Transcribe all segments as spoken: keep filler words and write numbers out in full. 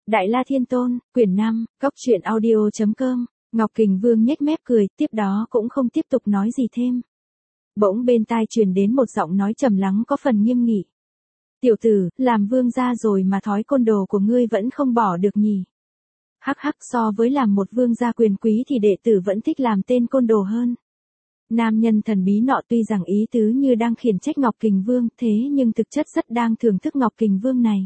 Đại La Thiên Tôn, quyển năm, góc truyện audio chấm com. Ngọc Kình Vương nhếch mép cười, tiếp đó cũng không tiếp tục nói gì thêm. Bỗng bên tai truyền đến một giọng nói trầm lắng có phần nghiêm nghị. Tiểu tử, làm vương gia rồi mà thói côn đồ của ngươi vẫn không bỏ được nhỉ? Hắc hắc, so với làm một vương gia quyền quý thì đệ tử vẫn thích làm tên côn đồ hơn. Nam nhân thần bí nọ tuy rằng ý tứ như đang khiển trách Ngọc Kình Vương, thế nhưng thực chất rất đang thưởng thức Ngọc Kình Vương này.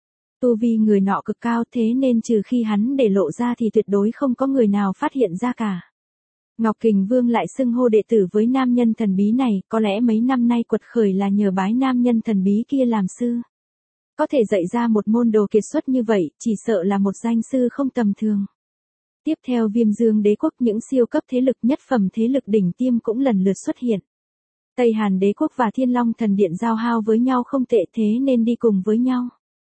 Tu vi người nọ cực cao, thế nên trừ khi hắn để lộ ra thì tuyệt đối không có người nào phát hiện ra cả. Ngọc Kình Vương lại xưng hô đệ tử với nam nhân thần bí này, có lẽ mấy năm nay quật khởi là nhờ bái nam nhân thần bí kia làm sư. Có thể dạy ra một môn đồ kiệt xuất như vậy, chỉ sợ là một danh sư không tầm thường. Tiếp theo Viêm Dương Đế quốc, những siêu cấp thế lực nhất phẩm thế lực đỉnh tiêm cũng lần lượt xuất hiện. Tây Hàn Đế quốc và Thiên Long Thần Điện giao hao với nhau không tệ, thế nên đi cùng với nhau.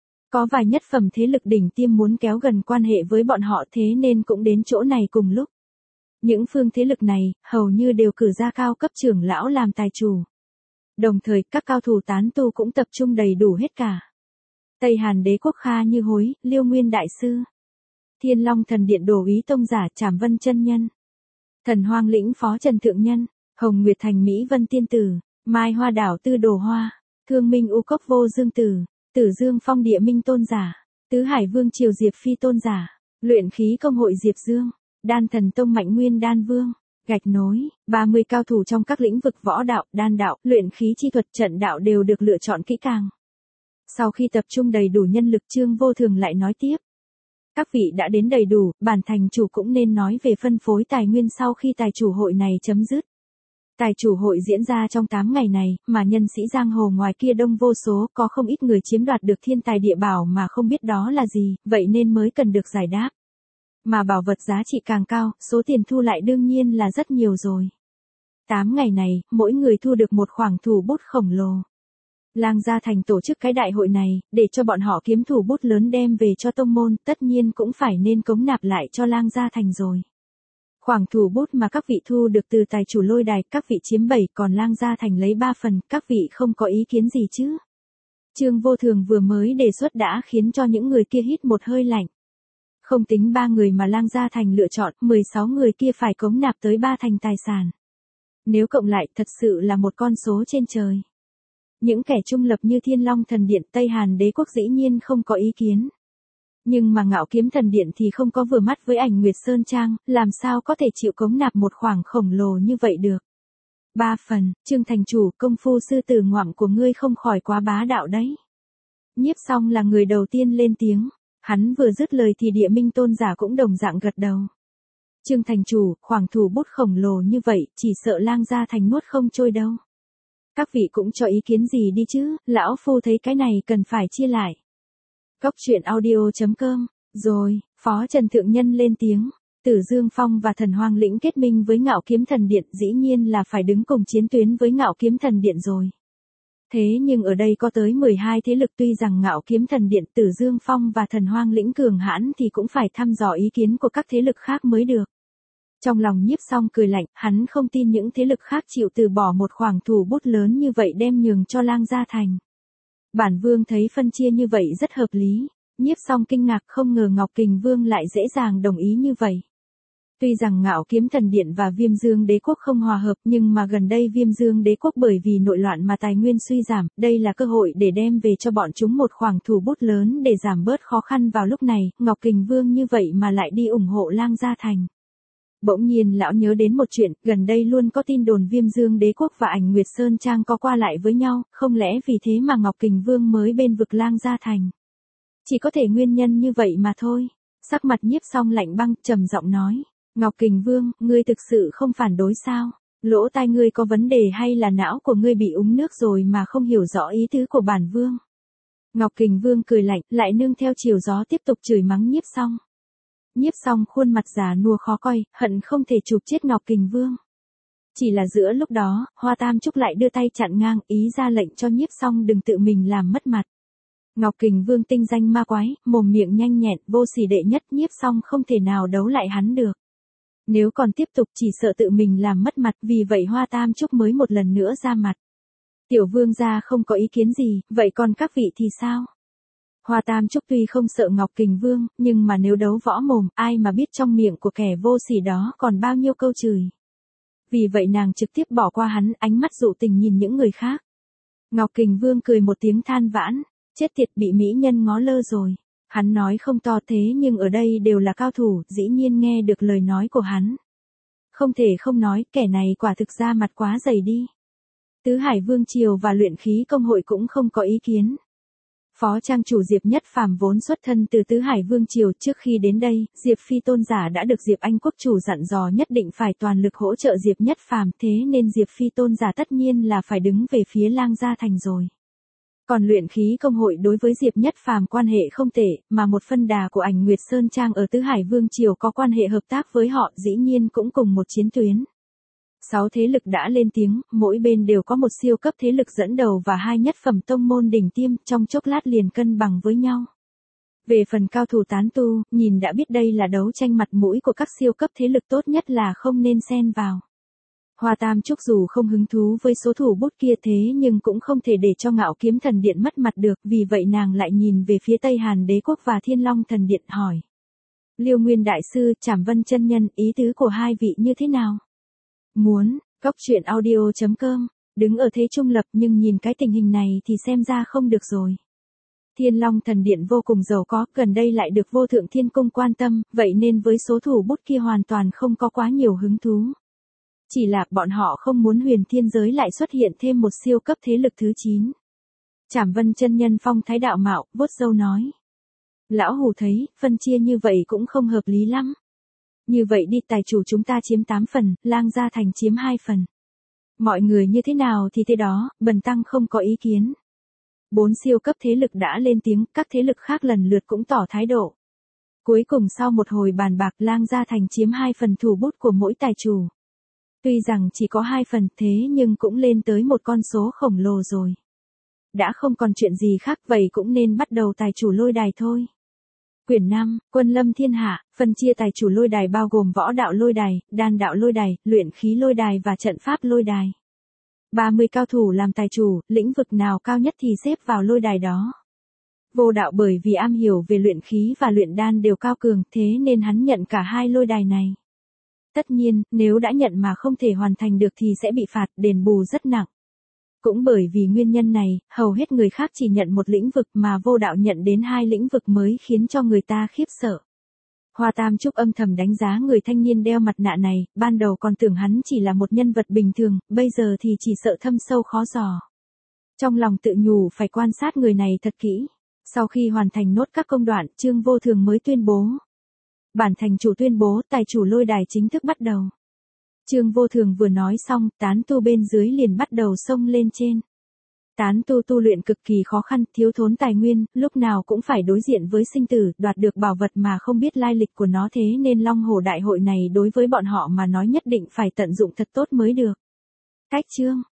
Có vài nhất phẩm thế lực đỉnh tiêm muốn kéo gần quan hệ với bọn họ, thế nên cũng đến chỗ này cùng lúc. Những phương thế lực này, hầu như đều cử ra cao cấp trưởng lão làm tài chủ. Đồng thời, các cao thủ tán tu cũng tập trung đầy đủ hết cả. Tây Hàn Đế quốc Kha Như Hối, Liêu Nguyên Đại Sư. Thiên Long Thần Điện Đồ Úy Tông Giả Trảm Vân Chân Nhân. Thần Hoang Lĩnh Phó Trần Thượng Nhân, Hồng Nguyệt Thành Mỹ Vân Tiên Tử, Mai Hoa Đảo Tư Đồ Hoa, Thương Minh U Cốc Vô Dương Tử, Tử Dương Phong Địa Minh Tôn Giả, Tứ Hải Vương Triều Diệp Phi Tôn Giả, Luyện Khí Công Hội Diệp Dương, Đan Thần Tông Mạnh Nguyên Đan Vương, gạch nối, ba mươi cao thủ trong các lĩnh vực võ đạo, đan đạo, luyện khí chi thuật, trận đạo đều được lựa chọn kỹ càng. Sau khi tập trung đầy đủ nhân lực, Trương Vô Thường lại nói tiếp. Các vị đã đến đầy đủ, bản thành chủ cũng nên nói về phân phối tài nguyên sau khi tài chủ hội này chấm dứt. Tài chủ hội diễn ra trong tám ngày này, mà nhân sĩ giang hồ ngoài kia đông vô số, có không ít người chiếm đoạt được thiên tài địa bảo mà không biết đó là gì, vậy nên mới cần được giải đáp. Mà bảo vật giá trị càng cao, số tiền thu lại đương nhiên là rất nhiều rồi. tám ngày này, mỗi người thu được một khoản thủ bút khổng lồ. Lang Gia Thành tổ chức cái đại hội này, để cho bọn họ kiếm thủ bút lớn đem về cho tông môn, tất nhiên cũng phải nên cống nạp lại cho Lang Gia Thành rồi. Khoản thủ bút mà các vị thu được từ tài chủ lôi đài, các vị chiếm bảy, còn Lang Gia Thành lấy ba phần, các vị không có ý kiến gì chứ? Trương Vô Thường vừa mới đề xuất đã khiến cho những người kia hít một hơi lạnh. Không tính ba người mà Lang Gia Thành lựa chọn, mười sáu người kia phải cống nạp tới ba thành tài sản. Nếu cộng lại, thật sự là một con số trên trời. Những kẻ trung lập như Thiên Long Thần Điện, Tây Hàn Đế quốc dĩ nhiên không có ý kiến. Nhưng mà Ngạo Kiếm Thần Điện thì không có vừa mắt với Ảnh Nguyệt Sơn Trang, làm sao có thể chịu cống nạp một khoản khổng lồ như vậy được. Ba phần, Trương thành chủ, công phu sư tử ngoạm của ngươi không khỏi quá bá đạo đấy. Nhiếp Song là người đầu tiên lên tiếng, hắn vừa dứt lời thì Địa Minh Tôn Giả cũng đồng dạng gật đầu. Trương thành chủ, khoản thủ bút khổng lồ như vậy, chỉ sợ Lang Gia Thành nuốt không trôi đâu. Các vị cũng cho ý kiến gì đi chứ, lão phu thấy cái này cần phải chia lại. Góc truyện audio chấm com, rồi, Phó Trần Thượng Nhân lên tiếng, Tử Dương Phong và Thần Hoang Lĩnh kết minh với Ngạo Kiếm Thần Điện, dĩ nhiên là phải đứng cùng chiến tuyến với Ngạo Kiếm Thần Điện rồi. Thế nhưng ở đây có tới mười hai thế lực, tuy rằng Ngạo Kiếm Thần Điện, Tử Dương Phong và Thần Hoang Lĩnh cường hãn thì cũng phải thăm dò ý kiến của các thế lực khác mới được. Trong lòng Nhiếp Song cười lạnh, hắn không tin những thế lực khác chịu từ bỏ một khoản thủ bút lớn như vậy đem nhường cho Lang Gia Thành. Bản Vương thấy phân chia như vậy rất hợp lý. Nhiếp Song kinh ngạc, không ngờ Ngọc Kình Vương lại dễ dàng đồng ý như vậy. Tuy rằng Ngạo Kiếm Thần Điện và Viêm Dương Đế quốc không hòa hợp, nhưng mà gần đây Viêm Dương Đế quốc bởi vì nội loạn mà tài nguyên suy giảm, đây là cơ hội để đem về cho bọn chúng một khoản thủ bút lớn để giảm bớt khó khăn vào lúc này. Ngọc Kình Vương như vậy mà lại đi ủng hộ Lang Gia Thành. Bỗng nhiên lão nhớ đến một chuyện, gần đây luôn có tin đồn Viêm Dương Đế quốc và Ảnh Nguyệt Sơn Trang có qua lại với nhau, không lẽ vì thế mà Ngọc Kình Vương mới bên vực Lang Gia Thành. Chỉ có thể nguyên nhân như vậy mà thôi. Sắc mặt Nhiếp Song lạnh băng, trầm giọng nói, Ngọc Kình Vương, ngươi thực sự không phản đối sao? Lỗ tai ngươi có vấn đề hay là não của ngươi bị úng nước rồi mà không hiểu rõ ý tứ của bản Vương? Ngọc Kình Vương cười lạnh, lại nương theo chiều gió tiếp tục chửi mắng Nhiếp Song. Nhiếp Song khuôn mặt già nua khó coi, hận không thể chụp chết Ngọc Kình Vương. Chỉ là giữa lúc đó, Hoa Tam Trúc lại đưa tay chặn ngang, ý ra lệnh cho Nhiếp Song đừng tự mình làm mất mặt. Ngọc Kình Vương tinh danh ma quái, mồm miệng nhanh nhẹn, vô sỉ đệ nhất, Nhiếp Song không thể nào đấu lại hắn được. Nếu còn tiếp tục chỉ sợ tự mình làm mất mặt, vì vậy Hoa Tam Trúc mới một lần nữa ra mặt. Tiểu Vương gia không có ý kiến gì, vậy còn các vị thì sao? Hoa Tam Trúc tuy không sợ Ngọc Kình Vương, nhưng mà nếu đấu võ mồm, ai mà biết trong miệng của kẻ vô sỉ đó còn bao nhiêu câu chửi. Vì vậy nàng trực tiếp bỏ qua hắn, ánh mắt dụ tình nhìn những người khác. Ngọc Kình Vương cười một tiếng than vãn, chết tiệt, bị mỹ nhân ngó lơ rồi. Hắn nói không to thế nhưng ở đây đều là cao thủ, dĩ nhiên nghe được lời nói của hắn. Không thể không nói, kẻ này quả thực ra mặt quá dày đi. Tứ Hải Vương Triều và luyện khí công hội cũng không có ý kiến. Phó trang chủ Diệp Nhất Phàm vốn xuất thân từ Tứ Hải Vương Triều, trước khi đến đây, Diệp Phi Tôn giả đã được Diệp Anh quốc chủ dặn dò nhất định phải toàn lực hỗ trợ Diệp Nhất Phàm, thế nên Diệp Phi Tôn giả tất nhiên là phải đứng về phía Lang Gia Thành rồi. Còn luyện khí công hội đối với Diệp Nhất Phàm quan hệ không tệ, mà một phân đà của Ảnh Nguyệt Sơn Trang ở Tứ Hải Vương Triều có quan hệ hợp tác với họ, dĩ nhiên cũng cùng một chiến tuyến. Sáu thế lực đã lên tiếng, mỗi bên đều có một siêu cấp thế lực dẫn đầu và hai nhất phẩm tông môn đỉnh tiêm, trong chốc lát liền cân bằng với nhau. Về phần cao thủ tán tu, nhìn đã biết đây là đấu tranh mặt mũi của các siêu cấp thế lực, tốt nhất là không nên xen vào. Hoa Tam Trúc dù không hứng thú với số thủ bút kia thế nhưng cũng không thể để cho Ngạo Kiếm Thần Điện mất mặt được, vì vậy nàng lại nhìn về phía Tây Hàn Đế Quốc và Thiên Long Thần Điện hỏi. Liêu Nguyên Đại Sư, Trảm Vân chân nhân, ý tứ của hai vị như thế nào? Muốn, Cóc Truyện Audio chấm com, đứng ở thế trung lập nhưng nhìn cái tình hình này thì xem ra không được rồi. Thiên Long Thần Điện vô cùng giàu có, gần đây lại được Vô Thượng Thiên Cung quan tâm, vậy nên với số thủ bút kia hoàn toàn không có quá nhiều hứng thú. Chỉ là bọn họ không muốn huyền thiên giới lại xuất hiện thêm một siêu cấp thế lực thứ chín. Trảm Vân chân nhân phong thái đạo mạo, vuốt râu nói. Lão Hủ thấy, phân chia như vậy cũng không hợp lý lắm. Như vậy đi, tài chủ chúng ta chiếm tám phần, Lang Gia Thành chiếm hai phần. Mọi người như thế nào thì thế đó, bần tăng không có ý kiến. Bốn siêu cấp thế lực đã lên tiếng, các thế lực khác lần lượt cũng tỏ thái độ. Cuối cùng sau một hồi bàn bạc, Lang Gia Thành chiếm hai phần thủ bút của mỗi tài chủ. Tuy rằng chỉ có hai phần thế nhưng cũng lên tới một con số khổng lồ rồi. Đã không còn chuyện gì khác, vậy cũng nên bắt đầu tài chủ lôi đài thôi. Quyển năm, Quân Lâm Thiên Hạ, phân chia tài chủ lôi đài bao gồm võ đạo lôi đài, đan đạo lôi đài, luyện khí lôi đài và trận pháp lôi đài. ba mươi cao thủ làm tài chủ, lĩnh vực nào cao nhất thì xếp vào lôi đài đó. Vô đạo bởi vì am hiểu về luyện khí và luyện đan đều cao cường, thế nên hắn nhận cả hai lôi đài này. Tất nhiên, nếu đã nhận mà không thể hoàn thành được thì sẽ bị phạt, đền bù rất nặng. Cũng bởi vì nguyên nhân này, hầu hết người khác chỉ nhận một lĩnh vực mà vô đạo nhận đến hai lĩnh vực mới khiến cho người ta khiếp sợ. Hoa Tam Trúc âm thầm đánh giá người thanh niên đeo mặt nạ này, ban đầu còn tưởng hắn chỉ là một nhân vật bình thường, bây giờ thì chỉ sợ thâm sâu khó dò. Trong lòng tự nhủ phải quan sát người này thật kỹ. Sau khi hoàn thành nốt các công đoạn, Trương Vô Thường mới tuyên bố. Bản thành chủ tuyên bố tài chủ lôi đài chính thức bắt đầu. Trương Vô Thường vừa nói xong, tán tu bên dưới liền bắt đầu xông lên trên. Tán tu tu luyện cực kỳ khó khăn, thiếu thốn tài nguyên, lúc nào cũng phải đối diện với sinh tử, đoạt được bảo vật mà không biết lai lịch của nó, thế nên Long Hổ Đại hội này đối với bọn họ mà nói nhất định phải tận dụng thật tốt mới được. Cách chương